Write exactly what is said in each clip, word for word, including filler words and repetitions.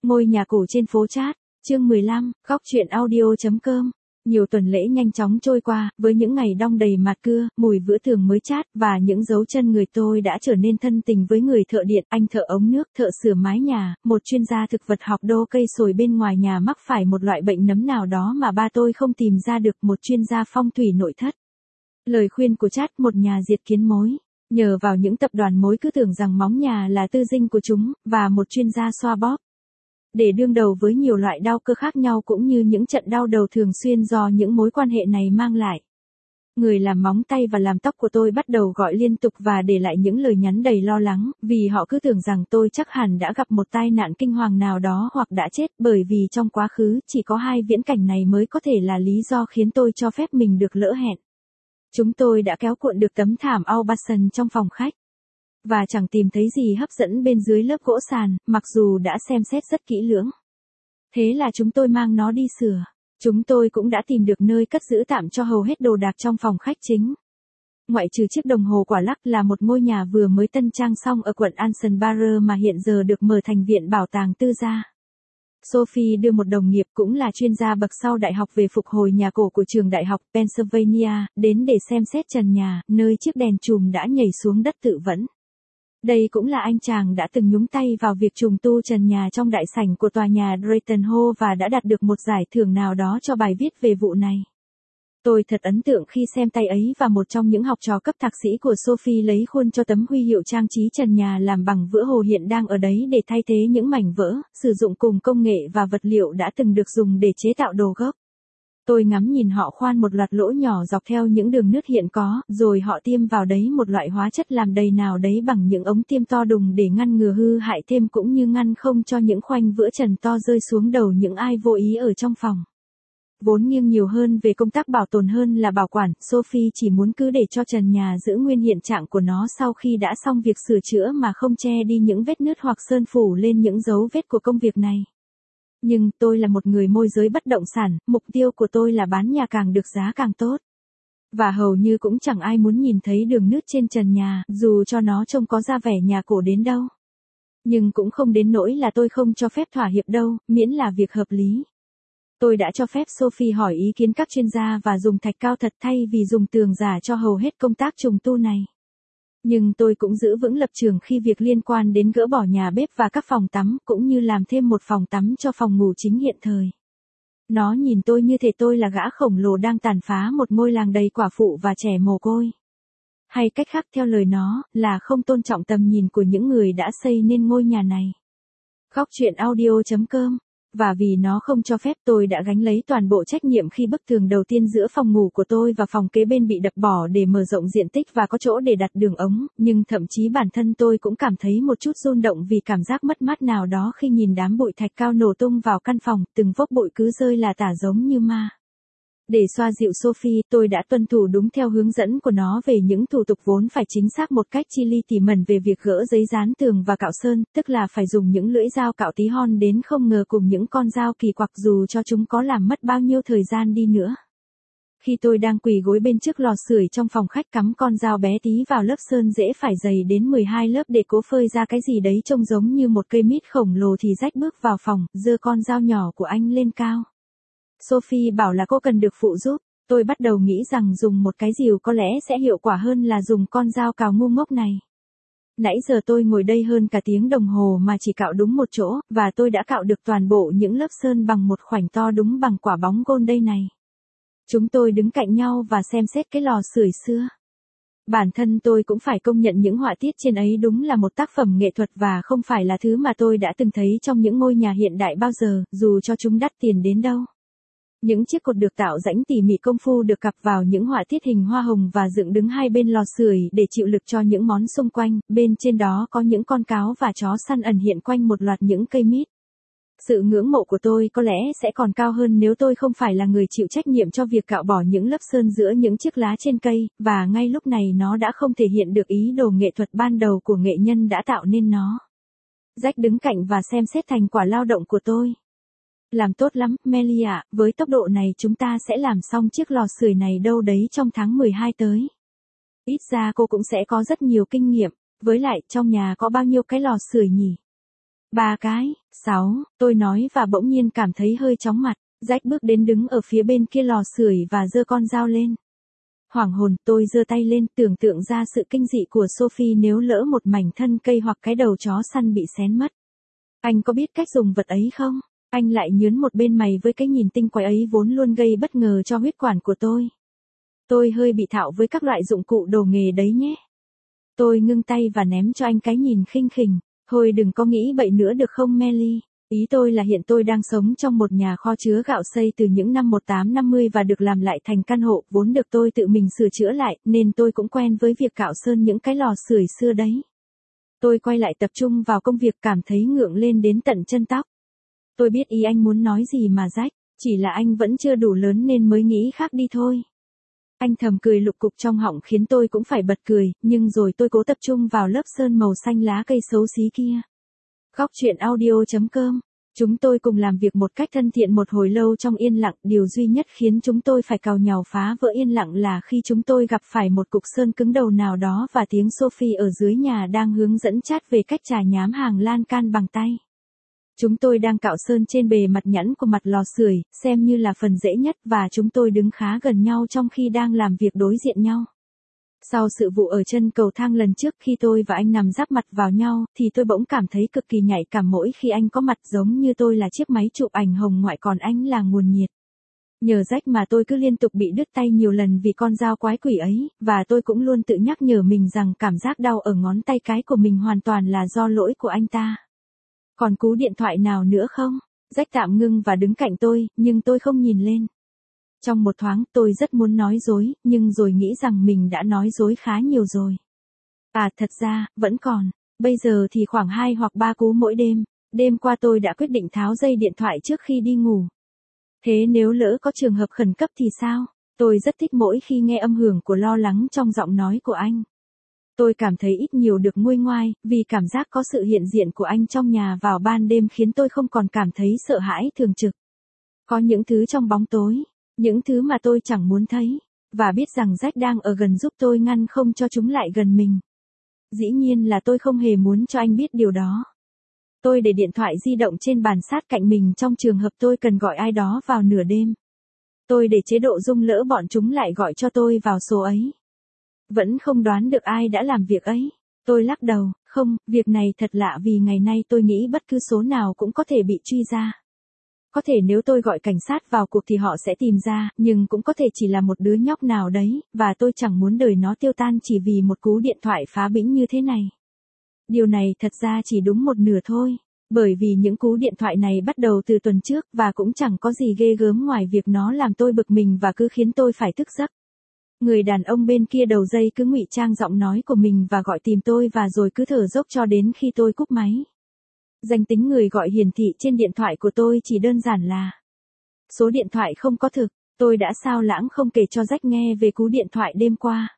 Ngôi nhà cổ trên phố Chát, chương mười lăm, góc truyện audio.com. Nhiều tuần lễ nhanh chóng trôi qua, với những ngày đong đầy mạt cưa, mùi vữa tường mới chát, và những dấu chân người tôi đã trở nên thân tình với người thợ điện, anh thợ ống nước, thợ sửa mái nhà, một chuyên gia thực vật học đô cây sồi bên ngoài nhà mắc phải một loại bệnh nấm nào đó mà ba tôi không tìm ra được, một chuyên gia phong thủy nội thất. Lời khuyên của Chát, một nhà diệt kiến mối. Nhờ vào những tập đoàn mối cứ tưởng rằng móng nhà là tư dinh của chúng, và một chuyên gia xoa bóp. Để đương đầu với nhiều loại đau cơ khác nhau cũng như những trận đau đầu thường xuyên do những mối quan hệ này mang lại. Người làm móng tay và làm tóc của tôi bắt đầu gọi liên tục và để lại những lời nhắn đầy lo lắng, vì họ cứ tưởng rằng tôi chắc hẳn đã gặp một tai nạn kinh hoàng nào đó hoặc đã chết, bởi vì trong quá khứ chỉ có hai viễn cảnh này mới có thể là lý do khiến tôi cho phép mình được lỡ hẹn. Chúng tôi đã kéo cuộn được tấm thảm Aubusson trong phòng khách. Và chẳng tìm thấy gì hấp dẫn bên dưới lớp gỗ sàn, mặc dù đã xem xét rất kỹ lưỡng. Thế là chúng tôi mang nó đi sửa. Chúng tôi cũng đã tìm được nơi cất giữ tạm cho hầu hết đồ đạc trong phòng khách chính. Ngoại trừ chiếc đồng hồ quả lắc là một ngôi nhà vừa mới tân trang xong ở quận Anson Barrett mà hiện giờ được mở thành viện bảo tàng tư gia. Sophie đưa một đồng nghiệp cũng là chuyên gia bậc sau đại học về phục hồi nhà cổ của trường đại học Pennsylvania, đến để xem xét trần nhà, nơi chiếc đèn chùm đã nhảy xuống đất tự vẫn. Đây cũng là anh chàng đã từng nhúng tay vào việc trùng tu trần nhà trong đại sảnh của tòa nhà Drayton Hall và đã đạt được một giải thưởng nào đó cho bài viết về vụ này. Tôi thật ấn tượng khi xem tay ấy và một trong những học trò cấp thạc sĩ của Sophie lấy khuôn cho tấm huy hiệu trang trí trần nhà làm bằng vữa hồ hiện đang ở đấy để thay thế những mảnh vỡ, sử dụng cùng công nghệ và vật liệu đã từng được dùng để chế tạo đồ gốc. Tôi ngắm nhìn họ khoan một loạt lỗ nhỏ dọc theo những đường nứt hiện có, rồi họ tiêm vào đấy một loại hóa chất làm đầy nào đấy bằng những ống tiêm to đùng để ngăn ngừa hư hại thêm cũng như ngăn không cho những khoanh vữa trần to rơi xuống đầu những ai vô ý ở trong phòng. Vốn nghiêng nhiều hơn về công tác bảo tồn hơn là bảo quản, Sophie chỉ muốn cứ để cho trần nhà giữ nguyên hiện trạng của nó sau khi đã xong việc sửa chữa mà không che đi những vết nứt hoặc sơn phủ lên những dấu vết của công việc này. Nhưng tôi là một người môi giới bất động sản, mục tiêu của tôi là bán nhà càng được giá càng tốt. Và hầu như cũng chẳng ai muốn nhìn thấy đường nứt trên trần nhà, dù cho nó trông có ra vẻ nhà cổ đến đâu. Nhưng cũng không đến nỗi là tôi không cho phép thỏa hiệp đâu, miễn là việc hợp lý. Tôi đã cho phép Sophie hỏi ý kiến các chuyên gia và dùng thạch cao thật thay vì dùng tường giả cho hầu hết công tác trùng tu này. Nhưng tôi cũng giữ vững lập trường khi việc liên quan đến gỡ bỏ nhà bếp và các phòng tắm, cũng như làm thêm một phòng tắm cho phòng ngủ chính hiện thời. Nó nhìn tôi như thể tôi là gã khổng lồ đang tàn phá một ngôi làng đầy quả phụ và trẻ mồ côi. Hay cách khác theo lời nó, là không tôn trọng tầm nhìn của những người đã xây nên ngôi nhà này. Góc truyện audio.com. Và vì nó không cho phép, tôi đã gánh lấy toàn bộ trách nhiệm khi bức tường đầu tiên giữa phòng ngủ của tôi và phòng kế bên bị đập bỏ để mở rộng diện tích và có chỗ để đặt đường ống, nhưng thậm chí bản thân tôi cũng cảm thấy một chút rung động vì cảm giác mất mát nào đó khi nhìn đám bụi thạch cao nổ tung vào căn phòng, từng vốc bụi cứ rơi là tả giống như ma. Để xoa dịu Sophie, tôi đã tuân thủ đúng theo hướng dẫn của nó về những thủ tục vốn phải chính xác một cách chi li tỉ mẩn về việc gỡ giấy dán tường và cạo sơn, tức là phải dùng những lưỡi dao cạo tí hon đến không ngờ cùng những con dao kỳ quặc dù cho chúng có làm mất bao nhiêu thời gian đi nữa. Khi tôi đang quỳ gối bên trước lò sưởi trong phòng khách cắm con dao bé tí vào lớp sơn dễ phải dày đến mười hai lớp để cố phơi ra cái gì đấy trông giống như một cây mít khổng lồ thì Jack bước vào phòng, giơ con dao nhỏ của anh lên cao. Sophie bảo là cô cần được phụ giúp. Tôi bắt đầu nghĩ rằng dùng một cái rìu có lẽ sẽ hiệu quả hơn là dùng con dao cào ngu ngốc này. Nãy giờ tôi ngồi đây hơn cả tiếng đồng hồ mà chỉ cạo đúng một chỗ, và tôi đã cạo được toàn bộ những lớp sơn bằng một khoảnh to đúng bằng quả bóng gôn đây này. Chúng tôi đứng cạnh nhau và xem xét cái lò sưởi xưa. Bản thân tôi cũng phải công nhận những họa tiết trên ấy đúng là một tác phẩm nghệ thuật và không phải là thứ mà tôi đã từng thấy trong những ngôi nhà hiện đại bao giờ, dù cho chúng đắt tiền đến đâu. Những chiếc cột được tạo rãnh tỉ mỉ công phu được cặp vào những họa tiết hình hoa hồng và dựng đứng hai bên lò sưởi để chịu lực cho những món xung quanh, bên trên đó có những con cáo và chó săn ẩn hiện quanh một loạt những cây mít. Sự ngưỡng mộ của tôi có lẽ sẽ còn cao hơn nếu tôi không phải là người chịu trách nhiệm cho việc cạo bỏ những lớp sơn giữa những chiếc lá trên cây, và ngay lúc này nó đã không thể hiện được ý đồ nghệ thuật ban đầu của nghệ nhân đã tạo nên nó. Jack đứng cạnh và xem xét thành quả lao động của tôi. Làm tốt lắm, Melly ạ, với tốc độ này chúng ta sẽ làm xong chiếc lò sưởi này đâu đấy trong tháng mười hai tới. Ít ra cô cũng sẽ có rất nhiều kinh nghiệm, với lại trong nhà có bao nhiêu cái lò sưởi nhỉ? Ba cái, sáu, tôi nói và bỗng nhiên cảm thấy hơi chóng mặt. Jack bước đến đứng ở phía bên kia lò sưởi và giơ con dao lên. Hoảng hồn, tôi giơ tay lên, tưởng tượng ra sự kinh dị của Sophie nếu lỡ một mảnh thân cây hoặc cái đầu chó săn bị xén mất. Anh có biết cách dùng vật ấy không? Anh lại nhớn một bên mày với cái nhìn tinh quái ấy vốn luôn gây bất ngờ cho huyết quản của tôi. Tôi hơi bị thạo với các loại dụng cụ đồ nghề đấy nhé. Tôi ngưng tay và ném cho anh cái nhìn khinh khỉnh. Thôi đừng có nghĩ bậy nữa được không Melly? Ý tôi là hiện tôi đang sống trong một nhà kho chứa gạo xây từ những năm một nghìn tám trăm năm mươi và được làm lại thành căn hộ vốn được tôi tự mình sửa chữa lại, nên tôi cũng quen với việc cạo sơn những cái lò sưởi xưa đấy. Tôi quay lại tập trung vào công việc, cảm thấy ngượng lên đến tận chân tóc. Tôi biết ý anh muốn nói gì mà Jack, chỉ là anh vẫn chưa đủ lớn nên mới nghĩ khác đi thôi. Anh thầm cười lục cục trong họng khiến tôi cũng phải bật cười, nhưng rồi tôi cố tập trung vào lớp sơn màu xanh lá cây xấu xí kia. Góc truyện audio chấm com. Chúng tôi cùng làm việc một cách thân thiện một hồi lâu trong yên lặng, điều duy nhất khiến chúng tôi phải càu nhàu phá vỡ yên lặng là khi chúng tôi gặp phải một cục sơn cứng đầu nào đó và tiếng Sophie ở dưới nhà đang hướng dẫn chat về cách chà nhám hàng lan can bằng tay. Chúng tôi đang cạo sơn trên bề mặt nhẵn của mặt lò sưởi, xem như là phần dễ nhất và chúng tôi đứng khá gần nhau trong khi đang làm việc đối diện nhau. Sau sự vụ ở chân cầu thang lần trước khi tôi và anh nằm giáp mặt vào nhau, thì tôi bỗng cảm thấy cực kỳ nhạy cảm mỗi khi anh có mặt, giống như tôi là chiếc máy chụp ảnh hồng ngoại còn anh là nguồn nhiệt. Nhờ Jack mà tôi cứ liên tục bị đứt tay nhiều lần vì con dao quái quỷ ấy, và tôi cũng luôn tự nhắc nhở mình rằng cảm giác đau ở ngón tay cái của mình hoàn toàn là do lỗi của anh ta. Còn cú điện thoại nào nữa không? Jack tạm ngưng và đứng cạnh tôi, nhưng tôi không nhìn lên. Trong một thoáng tôi rất muốn nói dối, nhưng rồi nghĩ rằng mình đã nói dối khá nhiều rồi. À thật ra, vẫn còn. Bây giờ thì khoảng hai hoặc ba cú mỗi đêm. Đêm qua tôi đã quyết định tháo dây điện thoại trước khi đi ngủ. Thế nếu lỡ có trường hợp khẩn cấp thì sao? Tôi rất thích mỗi khi nghe âm hưởng của lo lắng trong giọng nói của anh. Tôi cảm thấy ít nhiều được nguôi ngoai, vì cảm giác có sự hiện diện của anh trong nhà vào ban đêm khiến tôi không còn cảm thấy sợ hãi thường trực. Có những thứ trong bóng tối, những thứ mà tôi chẳng muốn thấy, và biết rằng Jack đang ở gần giúp tôi ngăn không cho chúng lại gần mình. Dĩ nhiên là tôi không hề muốn cho anh biết điều đó. Tôi để điện thoại di động trên bàn sát cạnh mình trong trường hợp tôi cần gọi ai đó vào nửa đêm. Tôi để chế độ rung lỡ bọn chúng lại gọi cho tôi vào số ấy. Vẫn không đoán được ai đã làm việc ấy. Tôi lắc đầu, không, việc này thật lạ vì ngày nay tôi nghĩ bất cứ số nào cũng có thể bị truy ra. Có thể nếu tôi gọi cảnh sát vào cuộc thì họ sẽ tìm ra, nhưng cũng có thể chỉ là một đứa nhóc nào đấy, và tôi chẳng muốn đời nó tiêu tan chỉ vì một cú điện thoại phá bĩnh như thế này. Điều này thật ra chỉ đúng một nửa thôi, bởi vì những cú điện thoại này bắt đầu từ tuần trước và cũng chẳng có gì ghê gớm ngoài việc nó làm tôi bực mình và cứ khiến tôi phải thức giấc. Người đàn ông bên kia đầu dây cứ ngụy trang giọng nói của mình và gọi tìm tôi và rồi cứ thở dốc cho đến khi tôi cúp máy. Danh tính người gọi hiển thị trên điện thoại của tôi chỉ đơn giản là số điện thoại không có thực. Tôi đã sao lãng không kể cho Jack nghe về cú điện thoại đêm qua.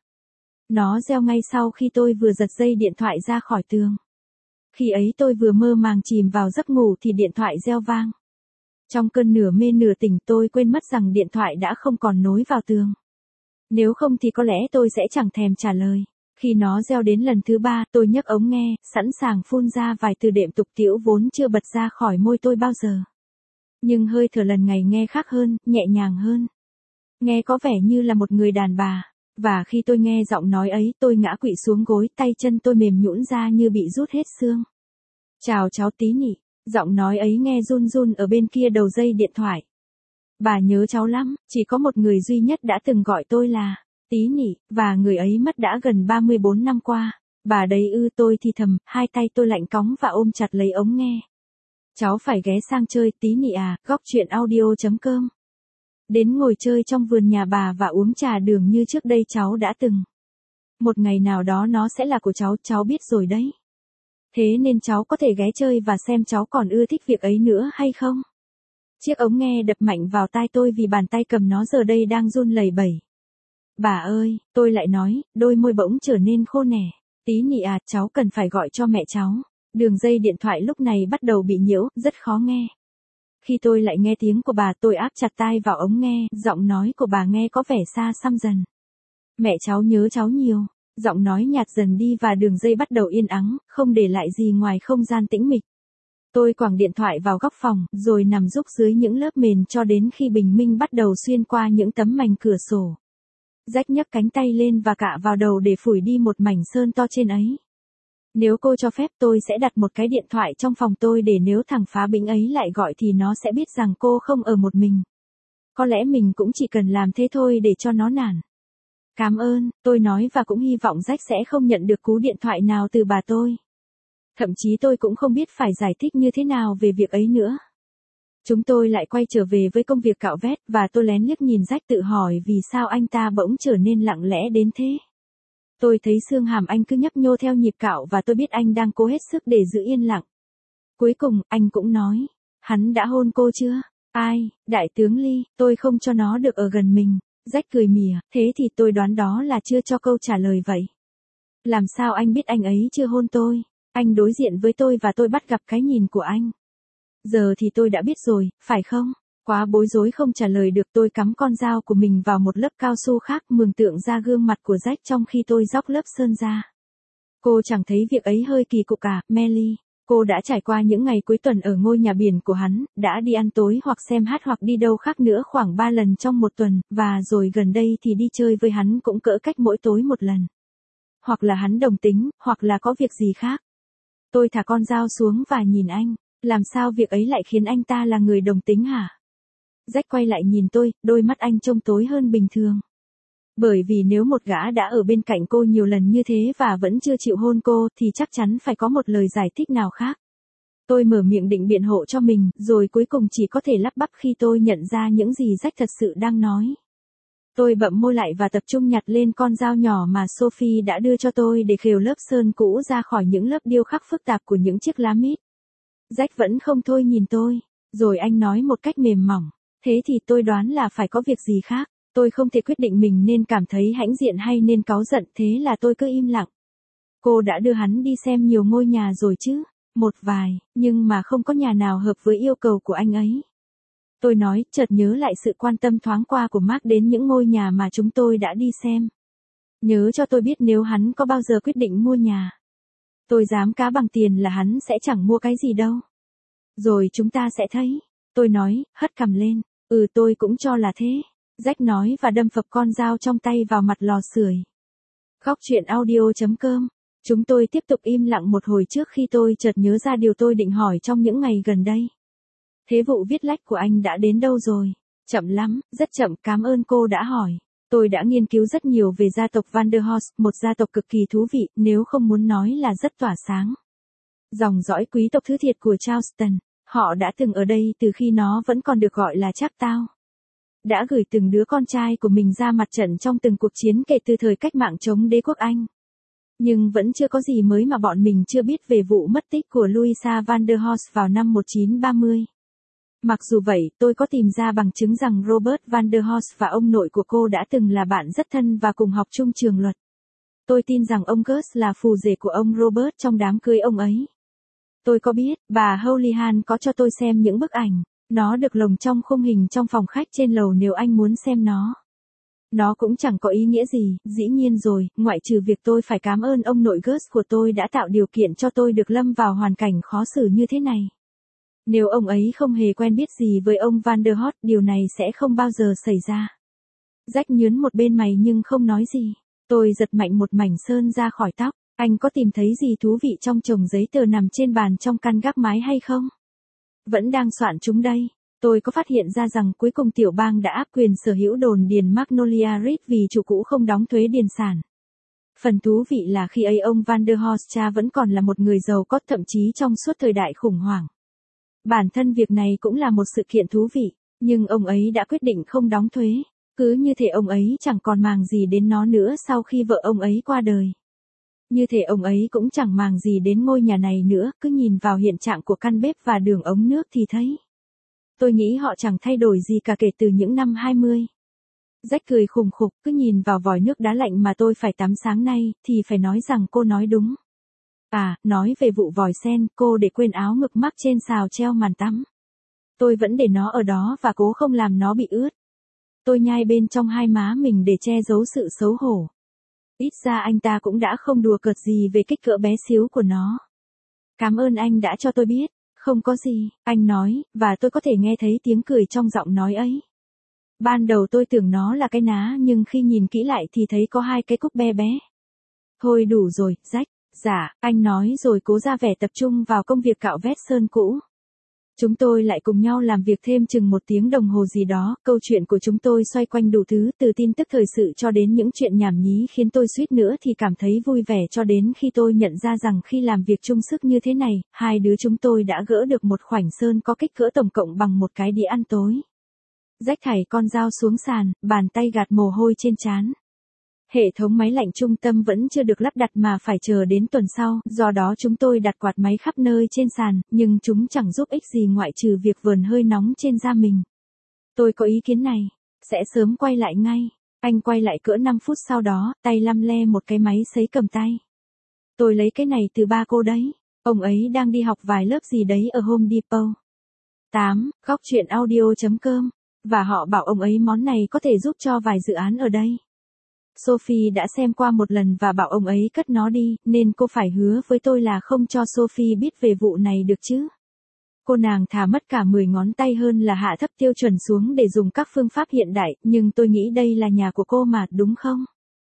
Nó reo ngay sau khi tôi vừa giật dây điện thoại ra khỏi tường. Khi ấy tôi vừa mơ màng chìm vào giấc ngủ thì điện thoại reo vang. Trong cơn nửa mê nửa tỉnh tôi quên mất rằng điện thoại đã không còn nối vào tường. Nếu không thì có lẽ tôi sẽ chẳng thèm trả lời. Khi nó reo đến lần thứ ba, tôi nhấc ống nghe, sẵn sàng phun ra vài từ đệm tục tĩu vốn chưa bật ra khỏi môi tôi bao giờ. Nhưng hơi thở lần này nghe khác hơn, nhẹ nhàng hơn. Nghe có vẻ như là một người đàn bà. Và khi tôi nghe giọng nói ấy, tôi ngã quỵ xuống gối, tay chân tôi mềm nhũn ra như bị rút hết xương. Chào cháu Tí nhỉ. Giọng nói ấy nghe run run ở bên kia đầu dây điện thoại. Bà nhớ cháu lắm, chỉ có một người duy nhất đã từng gọi tôi là Tí nhỉ, và người ấy mất đã gần ba mươi bốn năm qua. Bà đấy ư, tôi thì thầm, hai tay tôi lạnh cóng và ôm chặt lấy ống nghe. Cháu phải ghé sang chơi Tí nhỉ à, góc truyện audio chấm com. Đến ngồi chơi trong vườn nhà bà và uống trà đường như trước đây cháu đã từng. Một ngày nào đó nó sẽ là của cháu, cháu biết rồi đấy. Thế nên cháu có thể ghé chơi và xem cháu còn ưa thích việc ấy nữa hay không? Chiếc ống nghe đập mạnh vào tai tôi vì bàn tay cầm nó giờ đây đang run lẩy bẩy. Bà ơi, tôi lại nói, đôi môi bỗng trở nên khô nẻ. Tí nhỉ à, cháu cần phải gọi cho mẹ cháu. Đường dây điện thoại lúc này bắt đầu bị nhiễu, rất khó nghe. Khi tôi lại nghe tiếng của bà, tôi áp chặt tai vào ống nghe, giọng nói của bà nghe có vẻ xa xăm dần. Mẹ cháu nhớ cháu nhiều. Giọng nói nhạt dần đi và đường dây bắt đầu yên ắng, không để lại gì ngoài không gian tĩnh mịch. Tôi quẳng điện thoại vào góc phòng, rồi nằm rúc dưới những lớp mền cho đến khi bình minh bắt đầu xuyên qua những tấm mảnh cửa sổ. Jack nhấc cánh tay lên và cạ vào đầu để phủi đi một mảnh sơn to trên ấy. Nếu cô cho phép tôi sẽ đặt một cái điện thoại trong phòng tôi để nếu thằng phá bĩnh ấy lại gọi thì nó sẽ biết rằng cô không ở một mình. Có lẽ mình cũng chỉ cần làm thế thôi để cho nó nản. Cảm ơn, tôi nói và cũng hy vọng Jack sẽ không nhận được cú điện thoại nào từ bà tôi. Thậm chí tôi cũng không biết phải giải thích như thế nào về việc ấy nữa. Chúng tôi lại quay trở về với công việc cạo vét và tôi lén liếc nhìn Jack tự hỏi vì sao anh ta bỗng trở nên lặng lẽ đến thế. Tôi thấy xương hàm anh cứ nhấp nhô theo nhịp cạo và tôi biết anh đang cố hết sức để giữ yên lặng. Cuối cùng, anh cũng nói, hắn đã hôn cô chưa? Ai, đại tướng Lee, tôi không cho nó được ở gần mình. Jack cười mỉa, thế thì tôi đoán đó là chưa cho câu trả lời vậy. Làm sao anh biết anh ấy chưa hôn tôi? Anh đối diện với tôi và tôi bắt gặp cái nhìn của anh. Giờ thì tôi đã biết rồi, phải không? Quá bối rối không trả lời được, tôi cắm con dao của mình vào một lớp cao su khác mường tượng ra gương mặt của Jack trong khi tôi róc lớp sơn ra. Cô chẳng thấy việc ấy hơi kỳ cục cả, Melly. Cô đã trải qua những ngày cuối tuần ở ngôi nhà biển của hắn, đã đi ăn tối hoặc xem hát hoặc đi đâu khác nữa khoảng ba lần trong một tuần, và rồi gần đây thì đi chơi với hắn cũng cỡ cách mỗi tối một lần. Hoặc là hắn đồng tính, hoặc là có việc gì khác. Tôi thả con dao xuống và nhìn anh, làm sao việc ấy lại khiến anh ta là người đồng tính hả? Jack quay lại nhìn tôi, đôi mắt anh trông tối hơn bình thường. Bởi vì nếu một gã đã ở bên cạnh cô nhiều lần như thế và vẫn chưa chịu hôn cô thì chắc chắn phải có một lời giải thích nào khác. Tôi mở miệng định biện hộ cho mình, rồi cuối cùng chỉ có thể lắp bắp khi tôi nhận ra những gì Jack thật sự đang nói. Tôi bậm môi lại và tập trung nhặt lên con dao nhỏ mà Sophie đã đưa cho tôi để khều lớp sơn cũ ra khỏi những lớp điêu khắc phức tạp của những chiếc lá mít. Jack vẫn không thôi nhìn tôi, rồi anh nói một cách mềm mỏng, thế thì tôi đoán là phải có việc gì khác. Tôi không thể quyết định mình nên cảm thấy hãnh diện hay nên cáu giận, thế là tôi cứ im lặng. Cô đã đưa hắn đi xem nhiều ngôi nhà rồi chứ? Một vài, nhưng mà không có nhà nào hợp với yêu cầu của anh ấy. Tôi nói, chợt nhớ lại sự quan tâm thoáng qua của Mark đến những ngôi nhà mà chúng tôi đã đi xem. Nhớ cho tôi biết nếu hắn có bao giờ quyết định mua nhà. Tôi dám cá bằng tiền là hắn sẽ chẳng mua cái gì đâu. Rồi chúng ta sẽ thấy. Tôi nói, hất cằm lên. Ừ, tôi cũng cho là thế. Jack nói và đâm phập con dao trong tay vào mặt lò sưởi. Góc truyện audio chấm com. Chúng tôi tiếp tục im lặng một hồi trước khi tôi chợt nhớ ra điều tôi định hỏi trong những ngày gần đây. Thế vụ viết lách của anh đã đến đâu rồi? Chậm lắm, rất chậm, cảm ơn cô đã hỏi. Tôi đã nghiên cứu rất nhiều về gia tộc Van der Horst, một gia tộc cực kỳ thú vị, nếu không muốn nói là rất tỏa sáng. Dòng dõi quý tộc thứ thiệt của Charleston, họ đã từng ở đây từ khi nó vẫn còn được gọi là Chaptown. Đã gửi từng đứa con trai của mình ra mặt trận trong từng cuộc chiến kể từ thời cách mạng chống đế quốc Anh. Nhưng vẫn chưa có gì mới mà bọn mình chưa biết về vụ mất tích của Louisa Van der Horst vào năm một nghìn chín trăm ba mươi. Mặc dù vậy, tôi có tìm ra bằng chứng rằng Robert Van der Horst và ông nội của cô đã từng là bạn rất thân và cùng học chung trường luật. Tôi tin rằng ông Gus là phù rể của ông Robert trong đám cưới ông ấy. Tôi có biết, bà Houlihan có cho tôi xem những bức ảnh. Nó được lồng trong khung hình trong phòng khách trên lầu nếu anh muốn xem nó. Nó cũng chẳng có ý nghĩa gì, dĩ nhiên rồi, ngoại trừ việc tôi phải cảm ơn ông nội Gus của tôi đã tạo điều kiện cho tôi được lâm vào hoàn cảnh khó xử như thế này. Nếu ông ấy không hề quen biết gì với ông Van der Horst, điều này sẽ không bao giờ xảy ra. Jack nhướn một bên mày nhưng không nói gì. Tôi giật mạnh một mảnh sơn ra khỏi tóc. Anh có tìm thấy gì thú vị trong chồng giấy tờ nằm trên bàn trong căn gác mái hay không? Vẫn đang soạn chúng đây. Tôi có phát hiện ra rằng cuối cùng tiểu bang đã áp quyền sở hữu đồn điền Magnolia Ridge vì chủ cũ không đóng thuế điền sản. Phần thú vị là khi ấy ông Van der Horst cha vẫn còn là một người giàu có, thậm chí trong suốt thời đại khủng hoảng. Bản thân việc này cũng là một sự kiện thú vị, nhưng ông ấy đã quyết định không đóng thuế. Cứ như thể ông ấy chẳng còn màng gì đến nó nữa sau khi vợ ông ấy qua đời. Như thể ông ấy cũng chẳng màng gì đến ngôi nhà này nữa, cứ nhìn vào hiện trạng của căn bếp và đường ống nước thì thấy. Tôi nghĩ họ chẳng thay đổi gì cả kể từ những năm hai mươi. Jack cười khùng khục, cứ nhìn vào vòi nước đá lạnh mà tôi phải tắm sáng nay, thì phải nói rằng cô nói đúng. À, nói về vụ vòi sen, cô để quên áo ngực mắc trên xào treo màn tắm. Tôi vẫn để nó ở đó và cố không làm nó bị ướt. Tôi nhai bên trong hai má mình để che giấu sự xấu hổ. Ít ra anh ta cũng đã không đùa cợt gì về kích cỡ bé xíu của nó. Cảm ơn anh đã cho tôi biết. Không có gì, anh nói, và tôi có thể nghe thấy tiếng cười trong giọng nói ấy. Ban đầu tôi tưởng nó là cái ná nhưng khi nhìn kỹ lại thì thấy có hai cái cúc bé bé. Thôi đủ rồi, Jack. Dạ, anh nói rồi cố ra vẻ tập trung vào công việc cạo vét sơn cũ. Chúng tôi lại cùng nhau làm việc thêm chừng một tiếng đồng hồ gì đó, câu chuyện của chúng tôi xoay quanh đủ thứ, từ tin tức thời sự cho đến những chuyện nhảm nhí khiến tôi suýt nữa thì cảm thấy vui vẻ cho đến khi tôi nhận ra rằng khi làm việc chung sức như thế này, hai đứa chúng tôi đã gỡ được một khoảnh sơn có kích cỡ tổng cộng bằng một cái đĩa ăn tối. Jack thảy con dao xuống sàn, bàn tay gạt mồ hôi trên trán. Hệ thống máy lạnh trung tâm vẫn chưa được lắp đặt mà phải chờ đến tuần sau, do đó chúng tôi đặt quạt máy khắp nơi trên sàn, nhưng chúng chẳng giúp ích gì ngoại trừ việc vườn hơi nóng trên da mình. Tôi có ý kiến này, sẽ sớm quay lại ngay. Anh quay lại cỡ năm phút sau đó, tay lăm le một cái máy sấy cầm tay. Tôi lấy cái này từ ba cô đấy, ông ấy đang đi học vài lớp gì đấy ở Home Depot. tám. Góc truyện audio chấm com. Và họ bảo ông ấy món này có thể giúp cho vài dự án ở đây. Sophie đã xem qua một lần và bảo ông ấy cất nó đi, nên cô phải hứa với tôi là không cho Sophie biết về vụ này được chứ. Cô nàng thà mất cả mười ngón tay hơn là hạ thấp tiêu chuẩn xuống để dùng các phương pháp hiện đại, nhưng tôi nghĩ đây là nhà của cô mà, đúng không?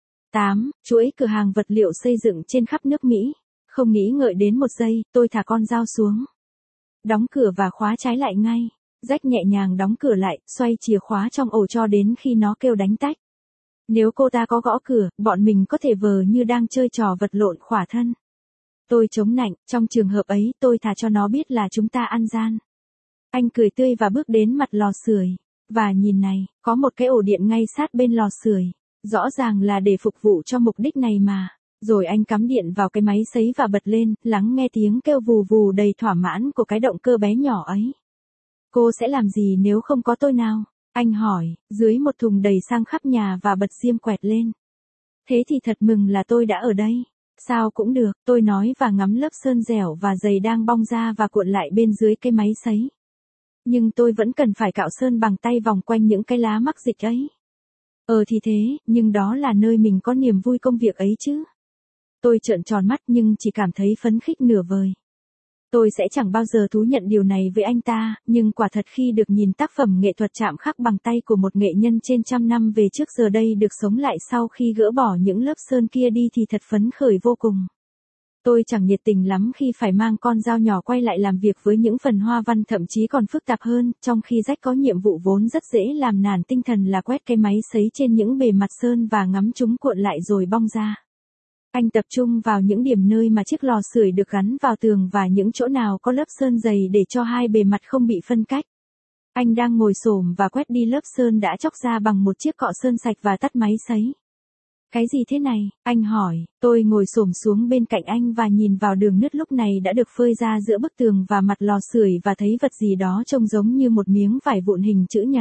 tám. Chuỗi cửa hàng vật liệu xây dựng trên khắp nước Mỹ. Không nghĩ ngợi đến một giây, tôi thả con dao xuống. Đóng cửa và khóa trái lại ngay. Jack nhẹ nhàng đóng cửa lại, xoay chìa khóa trong ổ cho đến khi nó kêu đánh tách. Nếu cô ta có gõ cửa, bọn mình có thể vờ như đang chơi trò vật lộn khỏa thân. Tôi chống nạnh, trong trường hợp ấy tôi thà cho nó biết là chúng ta ăn gian. Anh cười tươi và bước đến mặt lò sưởi. Và nhìn này, có một cái ổ điện ngay sát bên lò sưởi. Rõ ràng là để phục vụ cho mục đích này mà. Rồi anh cắm điện vào cái máy sấy và bật lên, lắng nghe tiếng kêu vù vù đầy thỏa mãn của cái động cơ bé nhỏ ấy. Cô sẽ làm gì nếu không có tôi nào? Anh hỏi, dưới một thùng đầy sang khắp nhà và bật diêm quẹt lên. Thế thì thật mừng là tôi đã ở đây. Sao cũng được, tôi nói và ngắm lớp sơn dẻo và dày đang bong ra và cuộn lại bên dưới cái máy sấy. Nhưng tôi vẫn cần phải cạo sơn bằng tay vòng quanh những cái lá mắc dịch ấy. Ờ thì thế, nhưng đó là nơi mình có niềm vui công việc ấy chứ. Tôi trợn tròn mắt nhưng chỉ cảm thấy phấn khích nửa vời. Tôi sẽ chẳng bao giờ thú nhận điều này với anh ta, nhưng quả thật khi được nhìn tác phẩm nghệ thuật chạm khắc bằng tay của một nghệ nhân trên trăm năm về trước giờ đây được sống lại sau khi gỡ bỏ những lớp sơn kia đi thì thật phấn khởi vô cùng. Tôi chẳng nhiệt tình lắm khi phải mang con dao nhỏ quay lại làm việc với những phần hoa văn thậm chí còn phức tạp hơn, trong khi Jack có nhiệm vụ vốn rất dễ làm nản tinh thần là quét cái máy sấy trên những bề mặt sơn và ngắm chúng cuộn lại rồi bong ra. Anh tập trung vào những điểm nơi mà chiếc lò sưởi được gắn vào tường và những chỗ nào có lớp sơn dày để cho hai bề mặt không bị phân cách. Anh đang ngồi xổm và quét đi lớp sơn đã chóc ra bằng một chiếc cọ sơn sạch và tắt máy sấy. Cái gì thế này? Anh hỏi. Tôi ngồi xổm xuống bên cạnh anh và nhìn vào đường nứt lúc này đã được phơi ra giữa bức tường và mặt lò sưởi và thấy vật gì đó trông giống như một miếng vải vụn hình chữ nhật.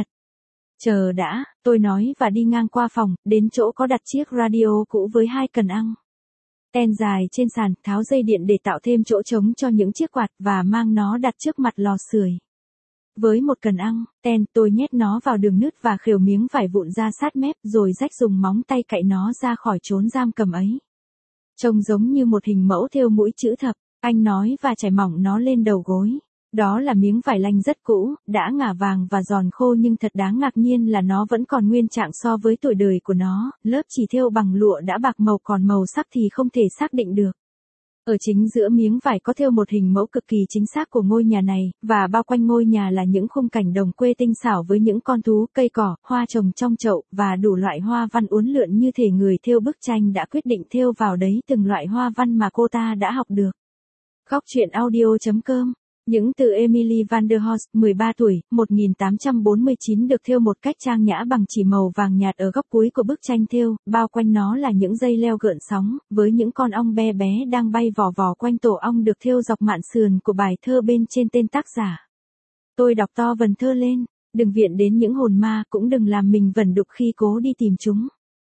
Chờ đã, tôi nói và đi ngang qua phòng, đến chỗ có đặt chiếc radio cũ với hai cần ăng. Ten dài trên sàn, tháo dây điện để tạo thêm chỗ trống cho những chiếc quạt và mang nó đặt trước mặt lò sưởi. Với một cần ăng, ten, tôi nhét nó vào đường nứt và khều miếng vải vụn ra sát mép rồi Jack dùng móng tay cạy nó ra khỏi chốn giam cầm ấy. Trông giống như một hình mẫu thêu mũi chữ thập, anh nói và trải mỏng nó lên đầu gối. Đó là miếng vải lanh rất cũ, đã ngả vàng và giòn khô nhưng thật đáng ngạc nhiên là nó vẫn còn nguyên trạng so với tuổi đời của nó, lớp chỉ thêu bằng lụa đã bạc màu còn màu sắc thì không thể xác định được. Ở chính giữa miếng vải có thêu một hình mẫu cực kỳ chính xác của ngôi nhà này, và bao quanh ngôi nhà là những khung cảnh đồng quê tinh xảo với những con thú, cây cỏ, hoa trồng trong chậu, và đủ loại hoa văn uốn lượn như thể người thêu bức tranh đã quyết định thêu vào đấy từng loại hoa văn mà cô ta đã học được. Góc truyện audio chấm com. Những từ Emily van der Horst, mười ba tuổi, một nghìn tám trăm bốn mươi chín được thêu một cách trang nhã bằng chỉ màu vàng nhạt ở góc cuối của bức tranh thêu, bao quanh nó là những dây leo gợn sóng, với những con ong bé bé đang bay vò vò quanh tổ ong được thêu dọc mạn sườn của bài thơ bên trên tên tác giả. Tôi đọc to vần thơ lên, đừng viện đến những hồn ma, cũng đừng làm mình vẩn đục khi cố đi tìm chúng.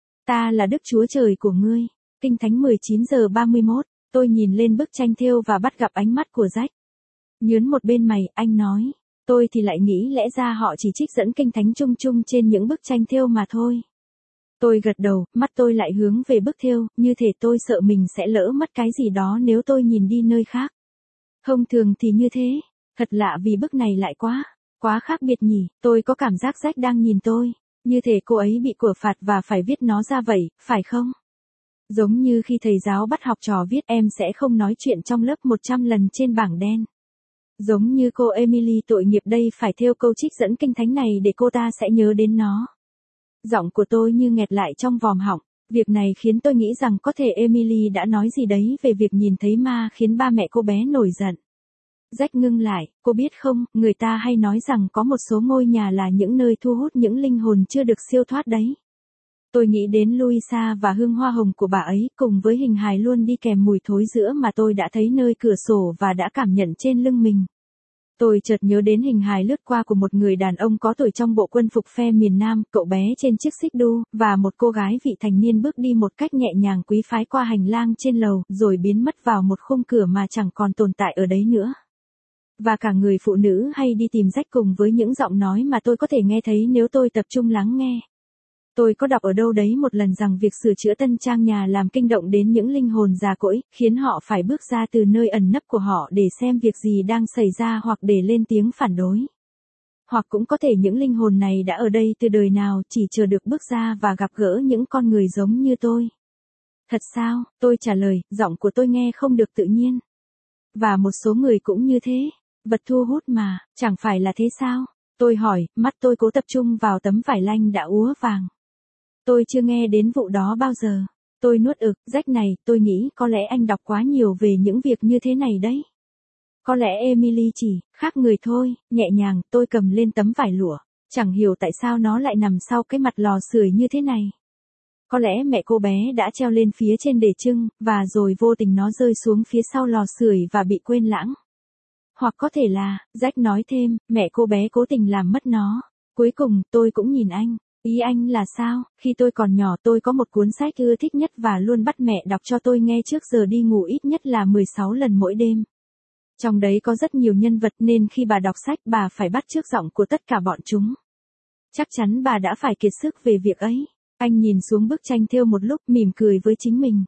Ta là Đức Chúa Trời của ngươi. Kinh Thánh mười chín giờ ba mươi mốt, tôi nhìn lên bức tranh thêu và bắt gặp ánh mắt của Jack. Nhớn một bên mày, anh nói. Tôi thì lại nghĩ lẽ ra họ chỉ trích dẫn kinh thánh chung chung trên những bức tranh thêu mà thôi. Tôi gật đầu, mắt tôi lại hướng về bức thêu, như thể tôi sợ mình sẽ lỡ mất cái gì đó nếu tôi nhìn đi nơi khác. Thông thường thì như thế, Thật lạ vì bức này lại quá, quá khác biệt nhỉ, tôi có cảm giác Jack đang nhìn tôi, như thể cô ấy bị của phạt và phải viết nó ra vậy, phải không? Giống như khi thầy giáo bắt học trò viết em sẽ không nói chuyện trong lớp một trăm lần trên bảng đen. Giống như cô Emily tội nghiệp đây phải theo câu trích dẫn kinh thánh này để cô ta sẽ nhớ đến nó. Giọng của tôi như nghẹt lại trong vòm họng, việc này khiến tôi nghĩ rằng có thể Emily đã nói gì đấy về việc nhìn thấy ma khiến ba mẹ cô bé nổi giận. Jack ngưng lại, cô biết không, người ta hay nói rằng có một số ngôi nhà là những nơi thu hút những linh hồn chưa được siêu thoát đấy. Tôi nghĩ đến Louisa và hương hoa hồng của bà ấy cùng với hình hài luôn đi kèm mùi thối giữa mà tôi đã thấy nơi cửa sổ và đã cảm nhận trên lưng mình. Tôi chợt nhớ đến hình hài lướt qua của một người đàn ông có tuổi trong bộ quân phục phe miền Nam, cậu bé trên chiếc xích đu, và một cô gái vị thành niên bước đi một cách nhẹ nhàng quý phái qua hành lang trên lầu, rồi biến mất vào một khung cửa mà chẳng còn tồn tại ở đấy nữa. Và cả người phụ nữ hay đi tìm Jack cùng với những giọng nói mà tôi có thể nghe thấy nếu tôi tập trung lắng nghe. Tôi có đọc ở đâu đấy một lần rằng việc sửa chữa tân trang nhà làm kinh động đến những linh hồn già cỗi, khiến họ phải bước ra từ nơi ẩn nấp của họ để xem việc gì đang xảy ra hoặc để lên tiếng phản đối. Hoặc cũng có thể những linh hồn này đã ở đây từ đời nào, chỉ chờ được bước ra và gặp gỡ những con người giống như tôi. Thật sao? Tôi trả lời, giọng của tôi nghe không được tự nhiên. Và một số người cũng như thế. Vật thu hút mà, chẳng phải là thế sao? Tôi hỏi, mắt tôi cố tập trung vào tấm vải lanh đã úa vàng. Tôi chưa nghe đến vụ đó bao giờ. Tôi nuốt ực, Jack này, tôi nghĩ có lẽ anh đọc quá nhiều về những việc như thế này đấy. Có lẽ Emily chỉ, khác người thôi, nhẹ nhàng, tôi cầm lên tấm vải lụa. Chẳng hiểu tại sao nó lại nằm sau cái mặt lò sưởi như thế này. Có lẽ mẹ cô bé đã treo lên phía trên để trưng, và rồi vô tình nó rơi xuống phía sau lò sưởi và bị quên lãng. Hoặc có thể là, Jack nói thêm, mẹ cô bé cố tình làm mất nó. Cuối cùng, tôi cũng nhìn anh. Ý anh là sao? Khi tôi còn nhỏ tôi có một cuốn sách ưa thích nhất và luôn bắt mẹ đọc cho tôi nghe trước giờ đi ngủ ít nhất là mười sáu lần mỗi đêm. Trong đấy có rất nhiều nhân vật nên khi bà đọc sách bà phải bắt chước giọng của tất cả bọn chúng. Chắc chắn bà đã phải kiệt sức về việc ấy. Anh nhìn xuống bức tranh thêu một lúc mỉm cười với chính mình.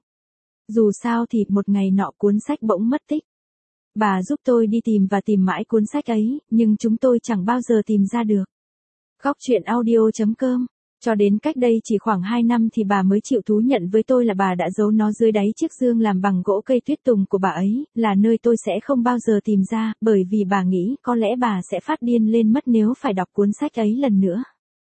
Dù sao thì một ngày nọ cuốn sách bỗng mất tích. Bà giúp tôi đi tìm và tìm mãi cuốn sách ấy, nhưng chúng tôi chẳng bao giờ tìm ra được. Góc truyện audio chấm com. Cho đến cách đây chỉ khoảng hai năm thì bà mới chịu thú nhận với tôi là bà đã giấu nó dưới đáy chiếc dương làm bằng gỗ cây tuyết tùng của bà ấy, là nơi tôi sẽ không bao giờ tìm ra, bởi vì bà nghĩ có lẽ bà sẽ phát điên lên mất nếu phải đọc cuốn sách ấy lần nữa.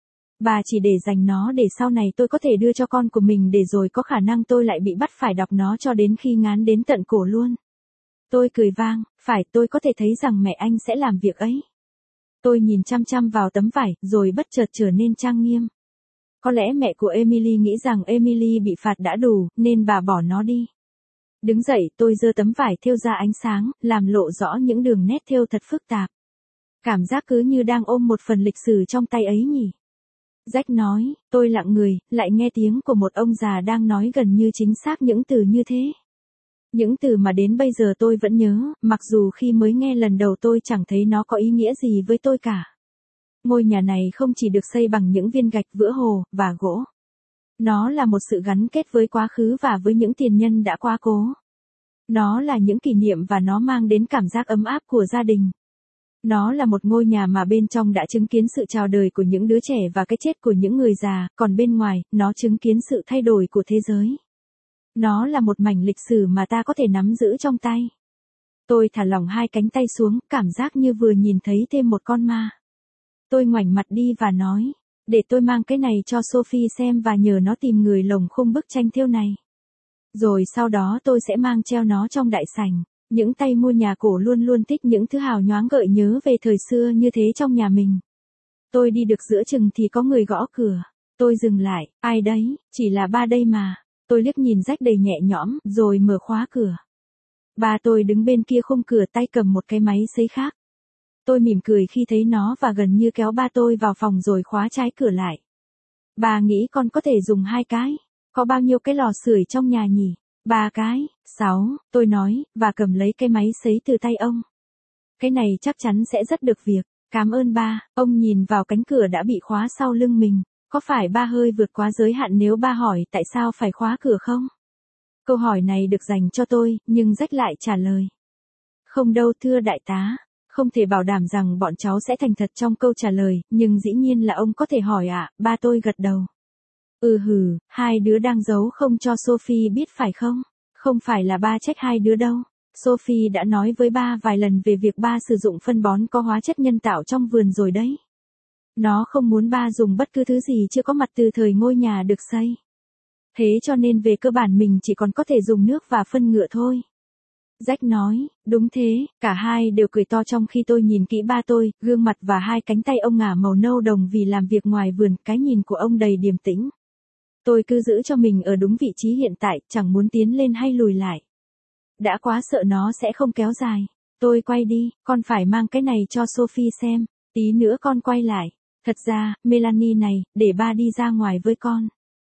Bà chỉ để dành nó để sau này tôi có thể đưa cho con của mình để rồi có khả năng tôi lại bị bắt phải đọc nó cho đến khi ngán đến tận cổ luôn. Tôi cười vang, phải, tôi có thể thấy rằng mẹ anh sẽ làm việc ấy. Tôi nhìn chăm chăm vào tấm vải, rồi bất chợt trở nên trang nghiêm. Có lẽ mẹ của Emily nghĩ rằng Emily bị phạt đã đủ, nên bà bỏ nó đi. Đứng dậy, tôi giơ tấm vải thêu ra ánh sáng, làm lộ rõ những đường nét thêu thật phức tạp. Cảm giác cứ như đang ôm một phần lịch sử trong tay ấy nhỉ. Jack nói, tôi lặng người, lại nghe tiếng của một ông già đang nói gần như chính xác những từ như thế. Những từ mà đến bây giờ tôi vẫn nhớ, mặc dù khi mới nghe lần đầu tôi chẳng thấy nó có ý nghĩa gì với tôi cả. Ngôi nhà này không chỉ được xây bằng những viên gạch vữa hồ, và gỗ. Nó là một sự gắn kết với quá khứ và với những tiền nhân đã quá cố. Nó là những kỷ niệm và nó mang đến cảm giác ấm áp của gia đình. Nó là một ngôi nhà mà bên trong đã chứng kiến sự chào đời của những đứa trẻ và cái chết của những người già, còn bên ngoài, nó chứng kiến sự thay đổi của thế giới. Nó là một mảnh lịch sử mà ta có thể nắm giữ trong tay. Tôi thả lỏng hai cánh tay xuống, cảm giác như vừa nhìn thấy thêm một con ma. Tôi ngoảnh mặt đi và nói, để tôi mang cái này cho Sophie xem và nhờ nó tìm người lồng khung bức tranh thêu này. Rồi sau đó tôi sẽ mang treo nó trong đại sảnh. Những tay mua nhà cổ luôn luôn thích những thứ hào nhoáng gợi nhớ về thời xưa như thế trong nhà mình. Tôi đi được giữa chừng thì có người gõ cửa. Tôi dừng lại, ai đấy, chỉ là ba đây mà. Tôi liếc nhìn Jack đầy nhẹ nhõm, rồi mở khóa cửa. Ba tôi đứng bên kia khung cửa tay cầm một cái máy sấy khác. Tôi mỉm cười khi thấy nó và gần như kéo ba tôi vào phòng rồi khóa trái cửa lại. Bà nghĩ con có thể dùng hai cái. Có bao nhiêu cái lò sưởi trong nhà nhỉ? Ba cái, sáu, tôi nói, và cầm lấy cái máy sấy từ tay ông. Cái này chắc chắn sẽ rất được việc. Cảm ơn ba. Ông nhìn vào cánh cửa đã bị khóa sau lưng mình. Có phải ba hơi vượt quá giới hạn nếu ba hỏi tại sao phải khóa cửa không? Câu hỏi này được dành cho tôi, nhưng Jack lại trả lời. Không đâu thưa đại tá. Không thể bảo đảm rằng bọn cháu sẽ thành thật trong câu trả lời, nhưng dĩ nhiên là ông có thể hỏi ạ, ba tôi gật đầu. Ừ hừ, hai đứa đang giấu không cho Sophie biết phải không? Không phải là ba trách hai đứa đâu. Sophie đã nói với ba vài lần về việc ba sử dụng phân bón có hóa chất nhân tạo trong vườn rồi đấy. Nó không muốn ba dùng bất cứ thứ gì chưa có mặt từ thời ngôi nhà được xây. Thế cho nên về cơ bản mình chỉ còn có thể dùng nước và phân ngựa thôi. Jack nói, đúng thế, cả hai đều cười to trong khi tôi nhìn kỹ ba tôi, gương mặt và hai cánh tay ông ngả màu nâu đồng vì làm việc ngoài vườn, cái nhìn của ông đầy điềm tĩnh. Tôi cứ giữ cho mình ở đúng vị trí hiện tại, chẳng muốn tiến lên hay lùi lại. Đã quá sợ nó sẽ không kéo dài. Tôi quay đi, con phải mang cái này cho Sophie xem, tí nữa con quay lại. Thật ra, Melanie này, để ba đi ra ngoài với con.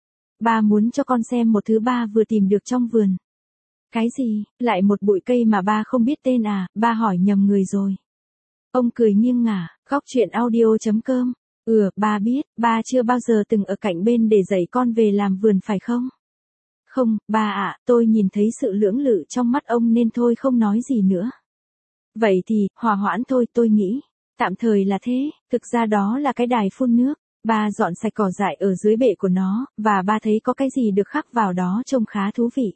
Ba muốn cho con xem một thứ ba vừa tìm được trong vườn. Cái gì, lại một bụi cây mà ba không biết tên à, ba hỏi nhầm người rồi. Ông cười nghiêng ngả, góc chuyện audio chấm com. Ừ, ba biết, ba chưa bao giờ từng ở cạnh bên để dạy con về làm vườn phải không? Không, ba ạ, tôi nhìn thấy sự lưỡng lự trong mắt ông nên thôi không nói gì nữa. Vậy thì, hòa hoãn thôi tôi nghĩ. Tạm thời là thế, thực ra đó là cái đài phun nước. Ba dọn sạch cỏ dại ở dưới bệ của nó, và ba thấy có cái gì được khắc vào đó trông khá thú vị.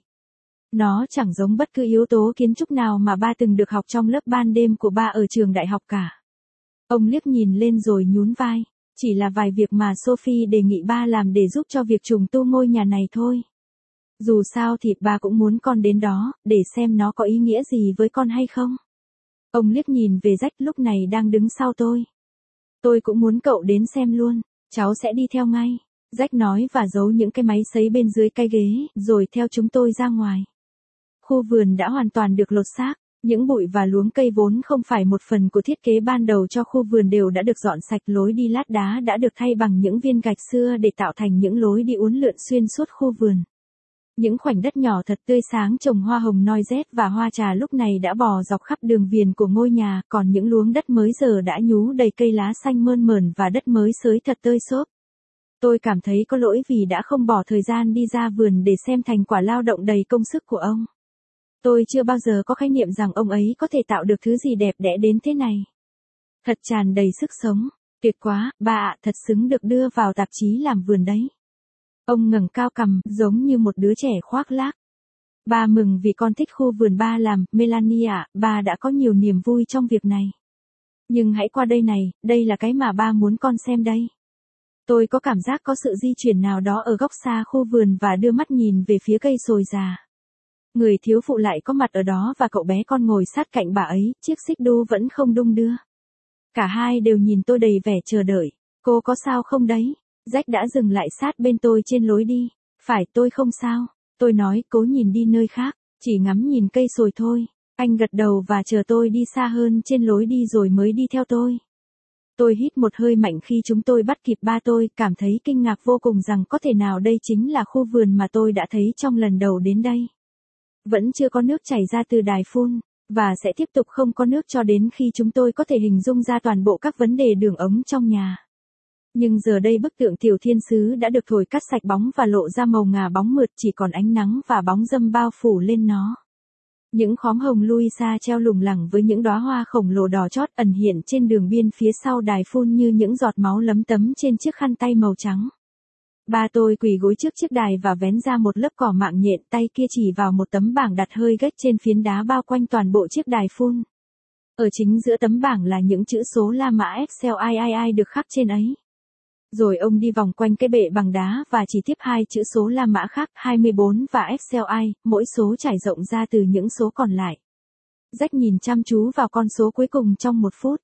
Nó chẳng giống bất cứ yếu tố kiến trúc nào mà ba từng được học trong lớp ban đêm của ba ở trường đại học cả. Ông liếc nhìn lên rồi nhún vai. Chỉ là vài việc mà Sophie đề nghị ba làm để giúp cho việc trùng tu ngôi nhà này thôi. Dù sao thì ba cũng muốn con đến đó, để xem nó có ý nghĩa gì với con hay không. Ông liếc nhìn về Jack lúc này đang đứng sau tôi. Tôi cũng muốn cậu đến xem luôn, cháu sẽ đi theo ngay. Jack nói và giấu những cái máy sấy bên dưới cái ghế, rồi theo chúng tôi ra ngoài. Khu vườn đã hoàn toàn được lột xác, những bụi và luống cây vốn không phải một phần của thiết kế ban đầu cho khu vườn đều đã được dọn sạch, lối đi lát đá đã được thay bằng những viên gạch xưa để tạo thành những lối đi uốn lượn xuyên suốt khu vườn. Những khoảnh đất nhỏ thật tươi sáng trồng hoa hồng noisette và hoa trà lúc này đã bò dọc khắp đường viền của ngôi nhà, còn những luống đất mới giờ đã nhú đầy cây lá xanh mơn mởn và đất mới xới thật tơi xốp. Tôi cảm thấy có lỗi vì đã không bỏ thời gian đi ra vườn để xem thành quả lao động đầy công sức của ông. Tôi chưa bao giờ có khái niệm rằng ông ấy có thể tạo được thứ gì đẹp đẽ đến thế này. Thật tràn đầy sức sống. Tuyệt quá, ba ạ, thật xứng được đưa vào tạp chí làm vườn đấy. Ông ngẩng cao cằm, giống như một đứa trẻ khoác lác. Ba mừng vì con thích khu vườn ba làm, Melanie ạ, ba đã có nhiều niềm vui trong việc này. Nhưng hãy qua đây này, đây là cái mà ba muốn con xem đây. Tôi có cảm giác có sự di chuyển nào đó ở góc xa khu vườn và đưa mắt nhìn về phía cây sồi già. Người thiếu phụ lại có mặt ở đó và cậu bé con ngồi sát cạnh bà ấy, chiếc xích đu vẫn không đung đưa. Cả hai đều nhìn tôi đầy vẻ chờ đợi. Cô có sao không đấy? Jack đã dừng lại sát bên tôi trên lối đi. Phải, tôi không sao. Tôi nói, cố nhìn đi nơi khác, chỉ ngắm nhìn cây sồi thôi. Anh gật đầu và chờ tôi đi xa hơn trên lối đi rồi mới đi theo tôi. Tôi hít một hơi mạnh khi chúng tôi bắt kịp ba tôi, cảm thấy kinh ngạc vô cùng rằng có thể nào đây chính là khu vườn mà tôi đã thấy trong lần đầu đến đây. Vẫn chưa có nước chảy ra từ đài phun, và sẽ tiếp tục không có nước cho đến khi chúng tôi có thể hình dung ra toàn bộ các vấn đề đường ống trong nhà. Nhưng giờ đây bức tượng tiểu thiên sứ đã được thổi cắt sạch bóng và lộ ra màu ngà bóng mượt, chỉ còn ánh nắng và bóng râm bao phủ lên nó. Những khóm hồng Louisa treo lủng lẳng với những đóa hoa khổng lồ đỏ chót ẩn hiện trên đường biên phía sau đài phun như những giọt máu lấm tấm trên chiếc khăn tay màu trắng. Ba tôi quỳ gối trước chiếc đài và vén ra một lớp cỏ mạng nhện, tay kia chỉ vào một tấm bảng đặt hơi gách trên phiến đá bao quanh toàn bộ chiếc đài phun. Ở chính giữa tấm bảng là những chữ số La Mã Excel I I I được khắc trên ấy. Rồi ông đi vòng quanh cái bệ bằng đá và chỉ tiếp hai chữ số La Mã khác, hai mươi bốn và Excel I, mỗi số trải rộng ra từ những số còn lại. Jack nhìn chăm chú vào con số cuối cùng trong một phút.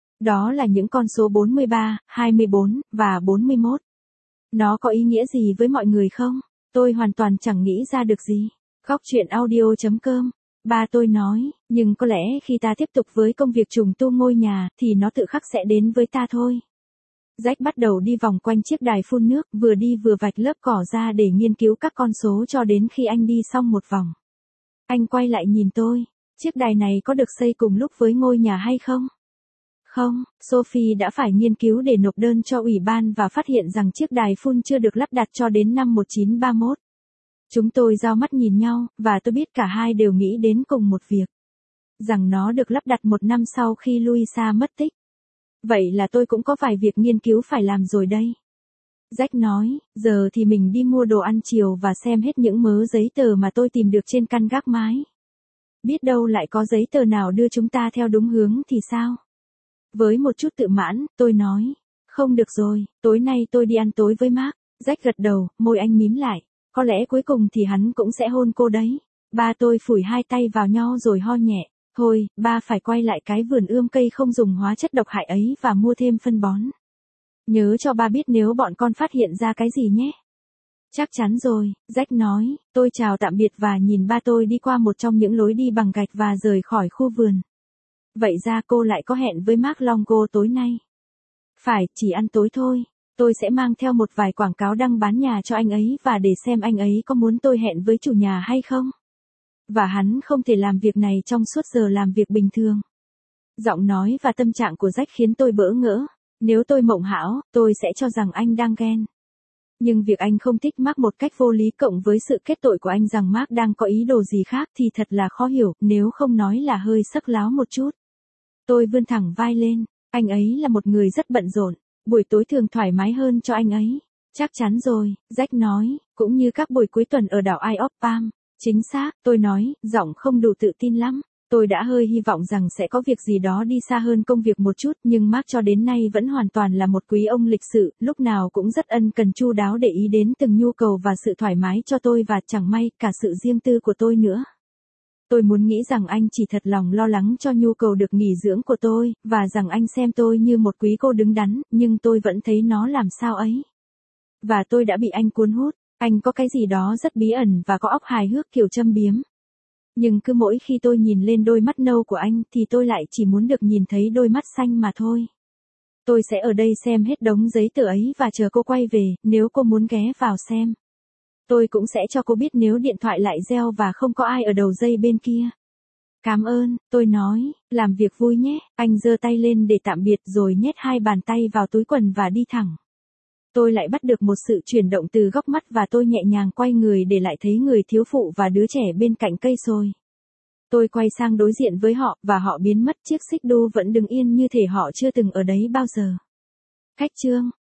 Đó là những con số bốn mươi ba, hai mươi bốn, và bốn mươi mốt. Nó có ý nghĩa gì với mọi người không? Tôi hoàn toàn chẳng nghĩ ra được gì. Góc chuyện audio chấm com. Ba tôi nói, nhưng có lẽ khi ta tiếp tục với công việc trùng tu ngôi nhà, thì nó tự khắc sẽ đến với ta thôi. Jack bắt đầu đi vòng quanh chiếc đài phun nước, vừa đi vừa vạch lớp cỏ ra để nghiên cứu các con số cho đến khi anh đi xong một vòng. Anh quay lại nhìn tôi, chiếc đài này có được xây cùng lúc với ngôi nhà hay không? Không, Sophie đã phải nghiên cứu để nộp đơn cho ủy ban và phát hiện rằng chiếc đài phun chưa được lắp đặt cho đến năm một nghìn chín trăm ba mươi mốt. Chúng tôi giao mắt nhìn nhau, và tôi biết cả hai đều nghĩ đến cùng một việc. rằng nó được lắp đặt một năm sau khi Louisa mất tích. Vậy là tôi cũng có vài việc nghiên cứu phải làm rồi đây. Jack nói, giờ thì mình đi mua đồ ăn chiều và xem hết những mớ giấy tờ mà tôi tìm được trên căn gác mái. Biết đâu lại có giấy tờ nào đưa chúng ta theo đúng hướng thì sao? Với một chút tự mãn, tôi nói, không được rồi, tối nay tôi đi ăn tối với Mark. Jack gật đầu, môi anh mím lại. Có lẽ cuối cùng thì hắn cũng sẽ hôn cô đấy. Ba tôi phủi hai tay vào nhau rồi ho nhẹ. Thôi, ba phải quay lại cái vườn ươm cây không dùng hóa chất độc hại ấy và mua thêm phân bón. Nhớ cho ba biết nếu bọn con phát hiện ra cái gì nhé. Chắc chắn rồi, Jack nói. Tôi chào tạm biệt và nhìn ba tôi đi qua một trong những lối đi bằng gạch và rời khỏi khu vườn. Vậy ra cô lại có hẹn với Mark Longo tối nay. Phải, chỉ ăn tối thôi. Tôi sẽ mang theo một vài quảng cáo đăng bán nhà cho anh ấy và để xem anh ấy có muốn tôi hẹn với chủ nhà hay không. Và hắn không thể làm việc này trong suốt giờ làm việc bình thường. Giọng nói và tâm trạng của Jack khiến tôi bỡ ngỡ. Nếu tôi mộng hão, tôi sẽ cho rằng anh đang ghen. Nhưng việc anh không thích Mark một cách vô lý cộng với sự kết tội của anh rằng Mark đang có ý đồ gì khác thì thật là khó hiểu, nếu không nói là hơi sắc láo một chút. Tôi vươn thẳng vai lên, anh ấy là một người rất bận rộn, buổi tối thường thoải mái hơn cho anh ấy. Chắc chắn rồi, Jack nói, cũng như các buổi cuối tuần ở đảo Isle of Palm. Chính xác, tôi nói, giọng không đủ tự tin lắm. Tôi đã hơi hy vọng rằng sẽ có việc gì đó đi xa hơn công việc một chút, nhưng Mark cho đến nay vẫn hoàn toàn là một quý ông lịch sự, lúc nào cũng rất ân cần chu đáo để ý đến từng nhu cầu và sự thoải mái cho tôi và chẳng may, cả sự riêng tư của tôi nữa. Tôi muốn nghĩ rằng anh chỉ thật lòng lo lắng cho nhu cầu được nghỉ dưỡng của tôi, và rằng anh xem tôi như một quý cô đứng đắn, nhưng tôi vẫn thấy nó làm sao ấy. Và tôi đã bị anh cuốn hút, anh có cái gì đó rất bí ẩn và có óc hài hước kiểu châm biếm. Nhưng cứ mỗi khi tôi nhìn lên đôi mắt nâu của anh thì tôi lại chỉ muốn được nhìn thấy đôi mắt xanh mà thôi. Tôi sẽ ở đây xem hết đống giấy tờ ấy và chờ cô quay về, nếu cô muốn ghé vào xem. Tôi cũng sẽ cho cô biết nếu điện thoại lại reo và không có ai ở đầu dây bên kia. Cảm ơn, tôi nói, làm việc vui nhé. Anh giơ tay lên để tạm biệt rồi nhét hai bàn tay vào túi quần và đi thẳng. Tôi lại bắt được một sự chuyển động từ góc mắt và tôi nhẹ nhàng quay người để lại thấy người thiếu phụ và đứa trẻ bên cạnh cây sồi. Tôi quay sang đối diện với họ và họ biến mất, chiếc xích đu vẫn đứng yên như thể họ chưa từng ở đấy bao giờ. Cách chương